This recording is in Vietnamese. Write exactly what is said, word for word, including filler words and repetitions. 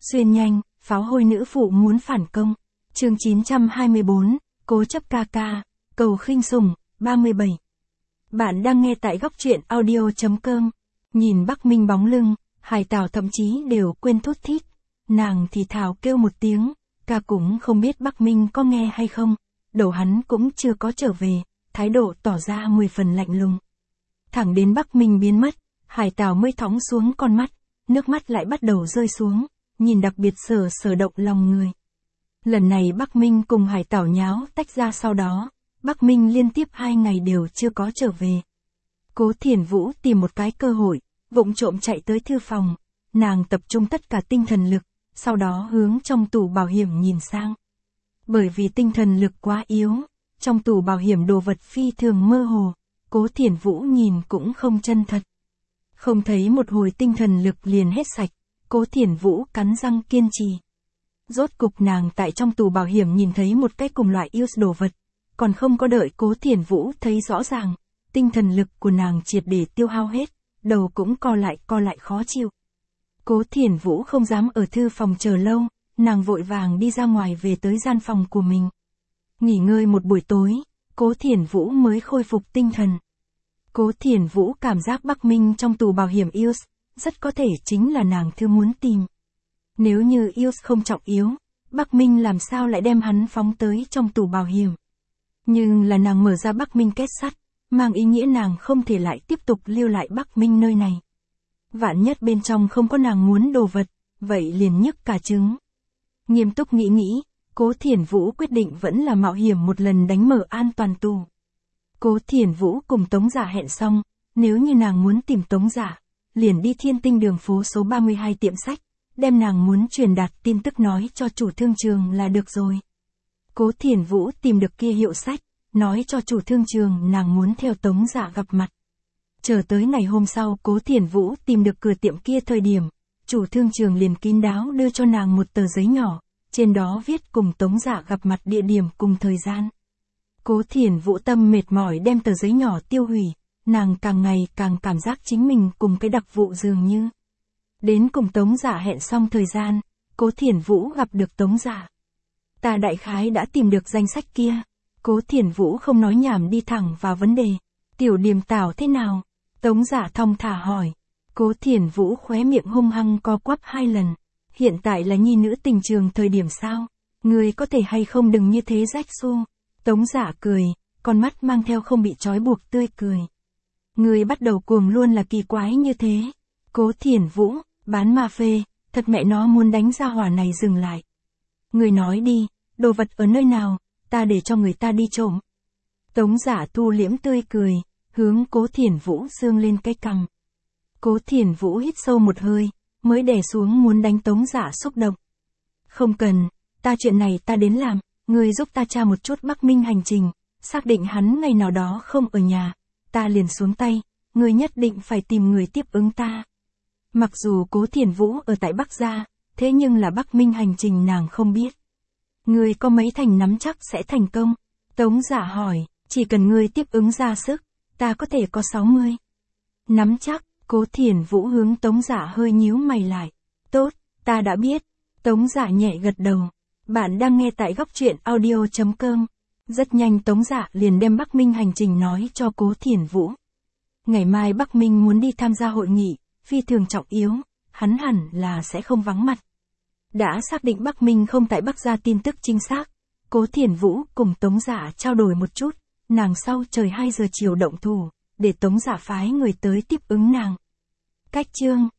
Xuyên nhanh, pháo hôi nữ phụ muốn phản công. Chương chín trăm hai mươi bốn, cố chấp ca ca, cầu khinh sủng, ba mươi bảy. Bạn đang nghe tại góc truyện audio chấm com. Nhìn Bắc Minh bóng lưng, Hải Tảo thậm chí đều quên thút thít. Nàng thì thào kêu một tiếng, ca cũng không biết Bắc Minh có nghe hay không. Đầu hắn cũng chưa có trở về, thái độ tỏ ra mười phần lạnh lùng. Thẳng đến Bắc Minh biến mất, Hải Tảo mới thõng xuống con mắt, nước mắt lại bắt đầu rơi xuống, nhìn đặc biệt sở sở động lòng người. Lần này Bắc Minh cùng Hải Tảo nháo tách ra, sau đó, Bắc Minh liên tiếp hai ngày đều chưa có trở về. Cố Thiển Vũ tìm một cái cơ hội, vụng trộm chạy tới thư phòng, nàng tập trung tất cả tinh thần lực, sau đó hướng trong tủ bảo hiểm nhìn sang. Bởi vì tinh thần lực quá yếu, trong tủ bảo hiểm đồ vật phi thường mơ hồ, Cố Thiển Vũ nhìn cũng không chân thật. Không thấy một hồi tinh thần lực liền hết sạch, Cố Thiển Vũ cắn răng kiên trì. Rốt cục nàng tại trong tủ bảo hiểm nhìn thấy một cái cùng loại use đồ vật, còn không có đợi Cố Thiển Vũ thấy rõ ràng, tinh thần lực của nàng triệt để tiêu hao hết, đầu cũng co lại co lại khó chịu. Cố Thiển Vũ không dám ở thư phòng chờ lâu, nàng vội vàng đi ra ngoài về tới gian phòng của mình. Nghỉ ngơi một buổi tối, Cố Thiển Vũ mới khôi phục tinh thần. Cố Thiển Vũ cảm giác Bắc Minh trong tủ bảo hiểm use, rất có thể chính là nàng thư muốn tìm. Nếu như use không trọng yếu, Bắc Minh làm sao lại đem hắn phóng tới trong tủ bảo hiểm. Nhưng là nàng mở ra Bắc Minh kết sắt, mang ý nghĩa nàng không thể lại tiếp tục lưu lại Bắc Minh nơi này. Vạn nhất bên trong không có nàng muốn đồ vật, vậy liền nhức cả trứng. Nghiêm túc nghĩ nghĩ, Cố Thiển Vũ quyết định vẫn là mạo hiểm một lần đánh mở an toàn tủ. Cố Thiển Vũ cùng Tống Giả hẹn xong, nếu như nàng muốn tìm Tống Giả, liền đi Thiên Tinh đường phố số ba mươi hai tiệm sách, đem nàng muốn truyền đạt tin tức nói cho chủ thương trường là được rồi. Cố Thiển Vũ tìm được kia hiệu sách, nói cho chủ thương trường nàng muốn theo Tống Giả gặp mặt. Chờ tới ngày hôm sau Cố Thiển Vũ tìm được cửa tiệm kia thời điểm, chủ thương trường liền kín đáo đưa cho nàng một tờ giấy nhỏ, trên đó viết cùng Tống Giả gặp mặt địa điểm cùng thời gian. Cố Thiển Vũ tâm mệt mỏi đem tờ giấy nhỏ tiêu hủy, nàng càng ngày càng cảm giác chính mình cùng cái đặc vụ dường như. Đến cùng Tống Giả hẹn xong thời gian, Cố Thiển Vũ gặp được Tống Giả. Ta đại khái đã tìm được danh sách kia. Cố Thiển Vũ không nói nhảm đi thẳng vào vấn đề. Tiểu Điềm Tảo thế nào? Tống Giả thong thả hỏi. Cố Thiển Vũ khóe miệng hung hăng co quắp hai lần. Hiện tại là nhi nữ tình trường thời điểm sao? Người có thể hay không đừng như thế rách xu. Tống Giả cười, con mắt mang theo không bị trói buộc tươi cười. Người bắt đầu cuồng luôn là kỳ quái như thế. Cố Thiển Vũ, bán ma phê, thật mẹ nó muốn đánh ra hỏa này dừng lại. Người nói đi, đồ vật ở nơi nào, ta để cho người ta đi trộm. Tống Giả thu liễm tươi cười, hướng Cố Thiển Vũ dương lên cái cằm. Cố Thiển Vũ hít sâu một hơi, mới đè xuống muốn đánh Tống Giả xúc động. Không cần, ta chuyện này ta đến làm, người giúp ta tra một chút Bắc Minh hành trình, xác định hắn ngày nào đó không ở nhà, ta liền xuống tay, người nhất định phải tìm người tiếp ứng ta. Mặc dù Cố Thiển Vũ ở tại Bắc Gia, thế nhưng là Bắc Minh hành trình nàng không biết. Người có mấy thành nắm chắc sẽ thành công? Tống Giả hỏi, chỉ cần người tiếp ứng ra sức, ta có thể có sáu mươi. Nắm chắc, Cố Thiển Vũ hướng Tống Giả hơi nhíu mày lại. Tốt, ta đã biết. Tống Giả nhẹ gật đầu. Bạn đang nghe tại góc truyện audio chấm com. Rất nhanh Tống Giả liền đem Bắc Minh hành trình nói cho Cố Thiển Vũ. Ngày mai Bắc Minh muốn đi tham gia hội nghị, phi thường trọng yếu, hắn hẳn là sẽ không vắng mặt. Đã xác định Bắc Minh không tại Bắc Gia tin tức chính xác, Cố Thiển Vũ cùng Tống Giả trao đổi một chút, nàng sau trời hai giờ chiều động thủ, để Tống Giả phái người tới tiếp ứng nàng. Cách chương